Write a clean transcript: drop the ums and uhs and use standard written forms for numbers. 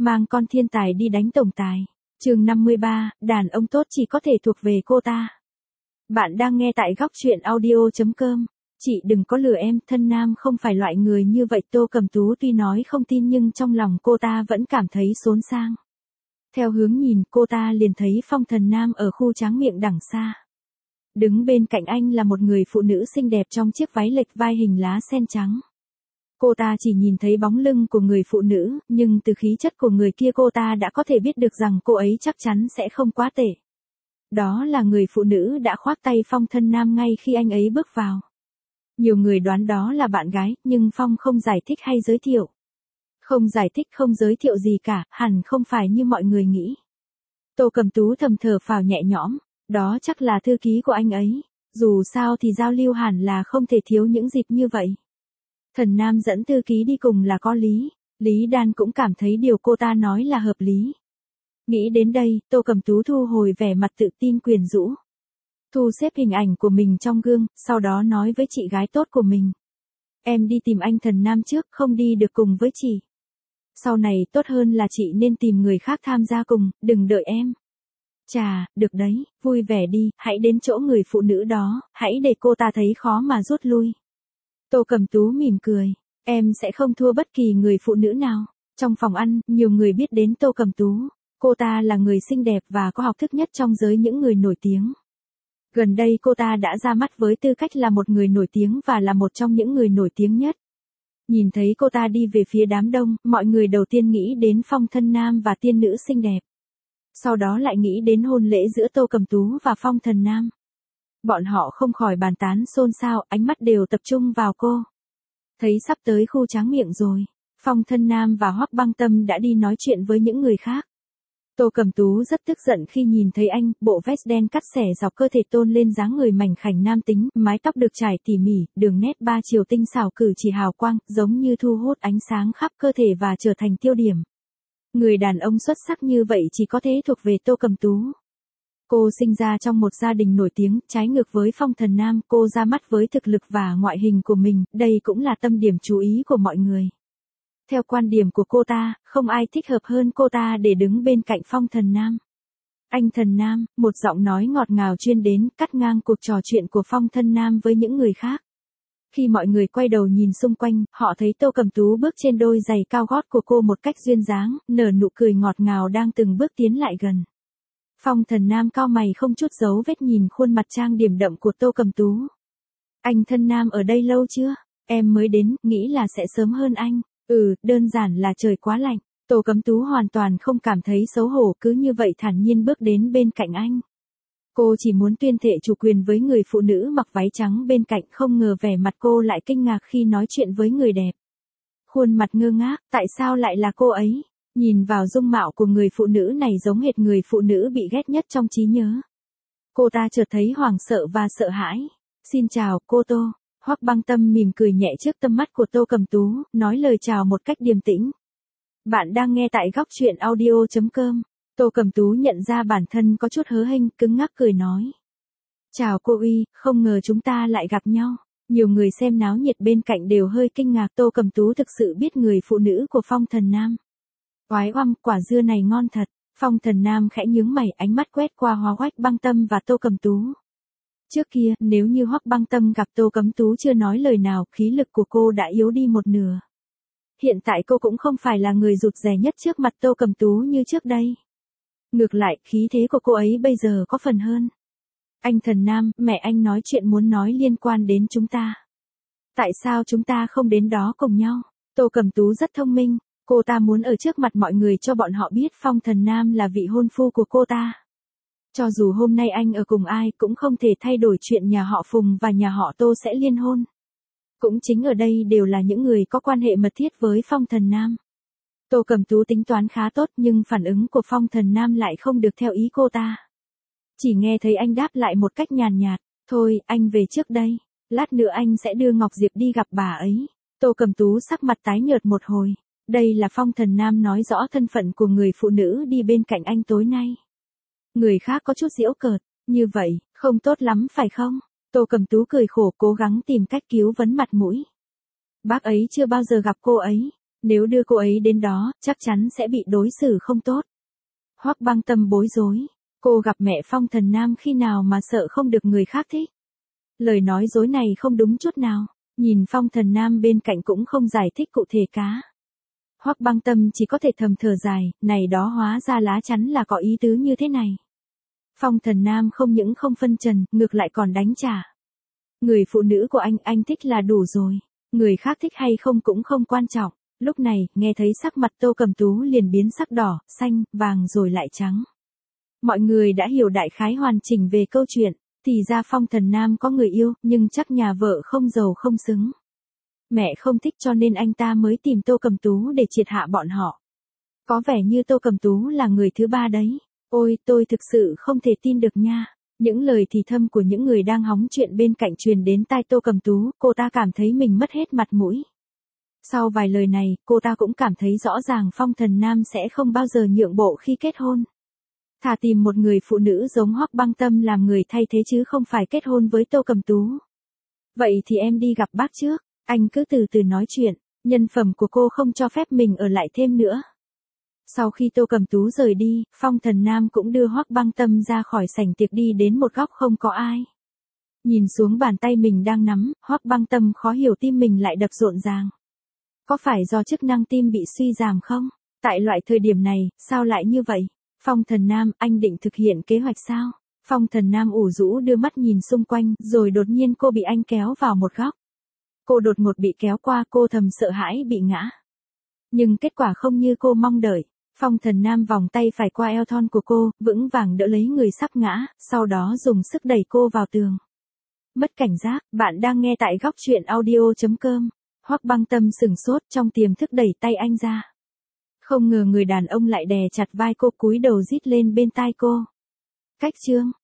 mang con thiên tài đi đánh tổng tài. Chương 53, đàn ông tốt chỉ có thể thuộc về cô ta. Bạn đang nghe tại góc truyện audio.com. Chị đừng có lừa em, thân nam không phải loại người như vậy. Tô Cẩm Tú tuy nói không tin nhưng trong lòng cô ta vẫn cảm thấy xốn sang. Theo hướng nhìn, cô ta liền thấy Phong Thần Nam ở khu tráng miệng đằng xa. Đứng bên cạnh anh là một người phụ nữ xinh đẹp trong chiếc váy lệch vai hình lá sen trắng. Cô ta chỉ nhìn thấy bóng lưng của người phụ nữ, nhưng từ khí chất của người kia cô ta đã có thể biết được rằng cô ấy chắc chắn sẽ không quá tệ. Đó là người phụ nữ đã khoác tay Phong Thần Nam ngay khi anh ấy bước vào. Nhiều người đoán đó là bạn gái, nhưng Phong không giải thích hay giới thiệu. Không giải thích không giới thiệu gì cả, hẳn không phải như mọi người nghĩ. Tô Cẩm Tú thầm thở phào nhẹ nhõm, đó chắc là thư ký của anh ấy. Dù sao thì giao lưu hẳn là không thể thiếu những dịp như vậy. Thần Nam dẫn thư ký đi cùng là có lý, Lý Đan cũng cảm thấy điều cô ta nói là hợp lý. Nghĩ đến đây, Tô Cẩm Tú thu hồi vẻ mặt tự tin quyến rũ. Thu xếp hình ảnh của mình trong gương, sau đó nói với chị gái tốt của mình. Em đi tìm anh Thần Nam trước, không đi được cùng với chị. Sau này tốt hơn là chị nên tìm người khác tham gia cùng, đừng đợi em. Chà, được đấy, vui vẻ đi, hãy đến chỗ người phụ nữ đó, hãy để cô ta thấy khó mà rút lui. Tô Cẩm Tú mỉm cười, em sẽ không thua bất kỳ người phụ nữ nào. Trong phòng ăn, nhiều người biết đến Tô Cẩm Tú. Cô ta là người xinh đẹp và có học thức nhất trong giới những người nổi tiếng. Gần đây cô ta đã ra mắt với tư cách là một người nổi tiếng và là một trong những người nổi tiếng nhất. Nhìn thấy cô ta đi về phía đám đông, mọi người đầu tiên nghĩ đến Phong Thần Nam và tiên nữ xinh đẹp. Sau đó lại nghĩ đến hôn lễ giữa Tô Cẩm Tú và Phong Thần Nam. Bọn họ không khỏi bàn tán xôn xao, ánh mắt đều tập trung vào cô. Thấy sắp tới khu tráng miệng rồi, Phong Thần Nam và Hoắc Băng Tâm đã đi nói chuyện với những người khác. Tô Cẩm Tú rất tức giận khi nhìn thấy anh, bộ vest đen cắt xẻ dọc cơ thể tôn lên dáng người mảnh khảnh nam tính, mái tóc được trải tỉ mỉ, đường nét ba chiều tinh xảo cử chỉ hào quang, giống như thu hút ánh sáng khắp cơ thể và trở thành tiêu điểm. Người đàn ông xuất sắc như vậy chỉ có thể thuộc về Tô Cẩm Tú. Cô sinh ra trong một gia đình nổi tiếng, trái ngược với Phong Thần Nam, cô ra mắt với thực lực và ngoại hình của mình, đây cũng là tâm điểm chú ý của mọi người. Theo quan điểm của cô ta, không ai thích hợp hơn cô ta để đứng bên cạnh Phong Thần Nam. Anh Thần Nam, một giọng nói ngọt ngào chuyên đến, cắt ngang cuộc trò chuyện của Phong Thần Nam với những người khác. Khi mọi người quay đầu nhìn xung quanh, họ thấy Tô Cẩm Tú bước trên đôi giày cao gót của cô một cách duyên dáng, nở nụ cười ngọt ngào đang từng bước tiến lại gần. Phong Thần Nam cau mày không chút giấu vết nhìn khuôn mặt trang điểm đậm của Tô Cẩm Tú. Anh Thần Nam ở đây lâu chưa? Em mới đến, nghĩ là sẽ sớm hơn anh. Đơn giản là trời quá lạnh. Tô Cẩm Tú hoàn toàn không cảm thấy xấu hổ, cứ như vậy thản nhiên bước đến bên cạnh anh. Cô chỉ muốn tuyên thệ chủ quyền với người phụ nữ mặc váy trắng bên cạnh, không ngờ vẻ mặt cô lại kinh ngạc khi nói chuyện với người đẹp. Khuôn mặt ngơ ngác, tại sao lại là cô ấy? Nhìn vào dung mạo của người phụ nữ này giống hệt người phụ nữ bị ghét nhất trong trí nhớ. Cô ta chợt thấy hoảng sợ và sợ hãi. Xin chào, cô Tô. Hoắc Băng Tâm mỉm cười nhẹ trước tâm mắt của Tô Cẩm Tú, nói lời chào một cách điềm tĩnh. Bạn đang nghe tại góc truyện audio.com. Tô Cẩm Tú nhận ra bản thân có chút hớ hênh, cứng ngắc cười nói. Chào cô Uy, không ngờ chúng ta lại gặp nhau. Nhiều người xem náo nhiệt bên cạnh đều hơi kinh ngạc, Tô Cẩm Tú thực sự biết người phụ nữ của Phong Thần Nam. Oái oăm, quả dưa này ngon thật. Phong Thần Nam khẽ nhướng mày, ánh mắt quét qua Hoắc Băng Tâm và Tô Cẩm Tú. Trước kia, nếu như Hoắc Băng Tâm gặp Tô Cẩm Tú chưa nói lời nào, khí lực của cô đã yếu đi một nửa. Hiện tại cô cũng không phải là người rụt rè nhất trước mặt Tô Cẩm Tú như trước đây. Ngược lại, khí thế của cô ấy bây giờ có phần hơn. Anh Thần Nam, mẹ anh nói chuyện muốn nói liên quan đến chúng ta. Tại sao chúng ta không đến đó cùng nhau? Tô Cẩm Tú rất thông minh, cô ta muốn ở trước mặt mọi người cho bọn họ biết Phong Thần Nam là vị hôn phu của cô ta. Cho dù hôm nay anh ở cùng ai cũng không thể thay đổi chuyện nhà họ Phùng và nhà họ Tô sẽ liên hôn. Cũng chính ở đây đều là những người có quan hệ mật thiết với Phong Thần Nam. Tô Cẩm Tú tính toán khá tốt nhưng phản ứng của Phong Thần Nam lại không được theo ý cô ta. Chỉ nghe thấy anh đáp lại một cách nhàn nhạt, thôi, anh về trước đây, lát nữa anh sẽ đưa Ngọc Diệp đi gặp bà ấy. Tô Cẩm Tú sắc mặt tái nhợt một hồi, đây là Phong Thần Nam nói rõ thân phận của người phụ nữ đi bên cạnh anh tối nay. Người khác có chút giễu cợt, như vậy, không tốt lắm phải không? Tô Cẩm Tú cười khổ cố gắng tìm cách cứu vấn mặt mũi. Bác ấy chưa bao giờ gặp cô ấy. Nếu đưa cô ấy đến đó, chắc chắn sẽ bị đối xử không tốt. Hoắc Băng Tâm bối rối. Cô gặp mẹ Phong Thần Nam khi nào mà sợ không được người khác thích. Lời nói dối này không đúng chút nào. Nhìn Phong Thần Nam bên cạnh cũng không giải thích cụ thể cá. Hoắc Băng Tâm chỉ có thể thầm thở dài, này đó hóa ra lá chắn là có ý tứ như thế này. Phong Thần Nam không những không phân trần, ngược lại còn đánh trả. Người phụ nữ của anh thích là đủ rồi. Người khác thích hay không cũng không quan trọng. Lúc này, nghe thấy sắc mặt Tô Cầm Tú liền biến sắc đỏ, xanh, vàng rồi lại trắng. Mọi người đã hiểu đại khái hoàn chỉnh về câu chuyện. Thì ra Phong Thần Nam có người yêu, nhưng chắc nhà vợ không giàu không xứng. Mẹ không thích cho nên anh ta mới tìm Tô Cầm Tú để triệt hạ bọn họ. Có vẻ như Tô Cầm Tú là người thứ ba đấy. Ôi, tôi thực sự không thể tin được nha. Những lời thì thầm của những người đang hóng chuyện bên cạnh truyền đến tai Tô Cầm Tú, cô ta cảm thấy mình mất hết mặt mũi. Sau vài lời này, cô ta cũng cảm thấy rõ ràng Phong Thần Nam sẽ không bao giờ nhượng bộ khi kết hôn. Thà tìm một người phụ nữ giống Hoắc Băng Tâm làm người thay thế chứ không phải kết hôn với Tô Cầm Tú. Vậy thì em đi gặp bác trước, anh cứ từ từ nói chuyện, nhân phẩm của cô không cho phép mình ở lại thêm nữa. Sau khi Tô Cầm Tú rời đi, Phong Thần Nam cũng đưa Hoắc Băng Tâm ra khỏi sảnh tiệc đi đến một góc không có ai. Nhìn xuống bàn tay mình đang nắm, Hoắc Băng Tâm khó hiểu tim mình lại đập rộn ràng. Có phải do chức năng tim bị suy giảm không? Tại loại thời điểm này, sao lại như vậy? Phong Thần Nam, anh định thực hiện kế hoạch sao? Phong Thần Nam ủ rũ đưa mắt nhìn xung quanh, rồi đột nhiên cô bị anh kéo vào một góc. Cô đột ngột bị kéo qua, cô thầm sợ hãi bị ngã. Nhưng kết quả không như cô mong đợi. Phong Thần Nam vòng tay phải qua eo thon của cô, vững vàng đỡ lấy người sắp ngã, sau đó dùng sức đẩy cô vào tường. Mất cảnh giác, bạn đang nghe tại góc truyện audio.com. Hoắc Băng Tâm sửng sốt trong tiềm thức đẩy tay anh ra. Không ngờ người đàn ông lại đè chặt vai cô, cúi đầu rít lên bên tai cô. Cách chương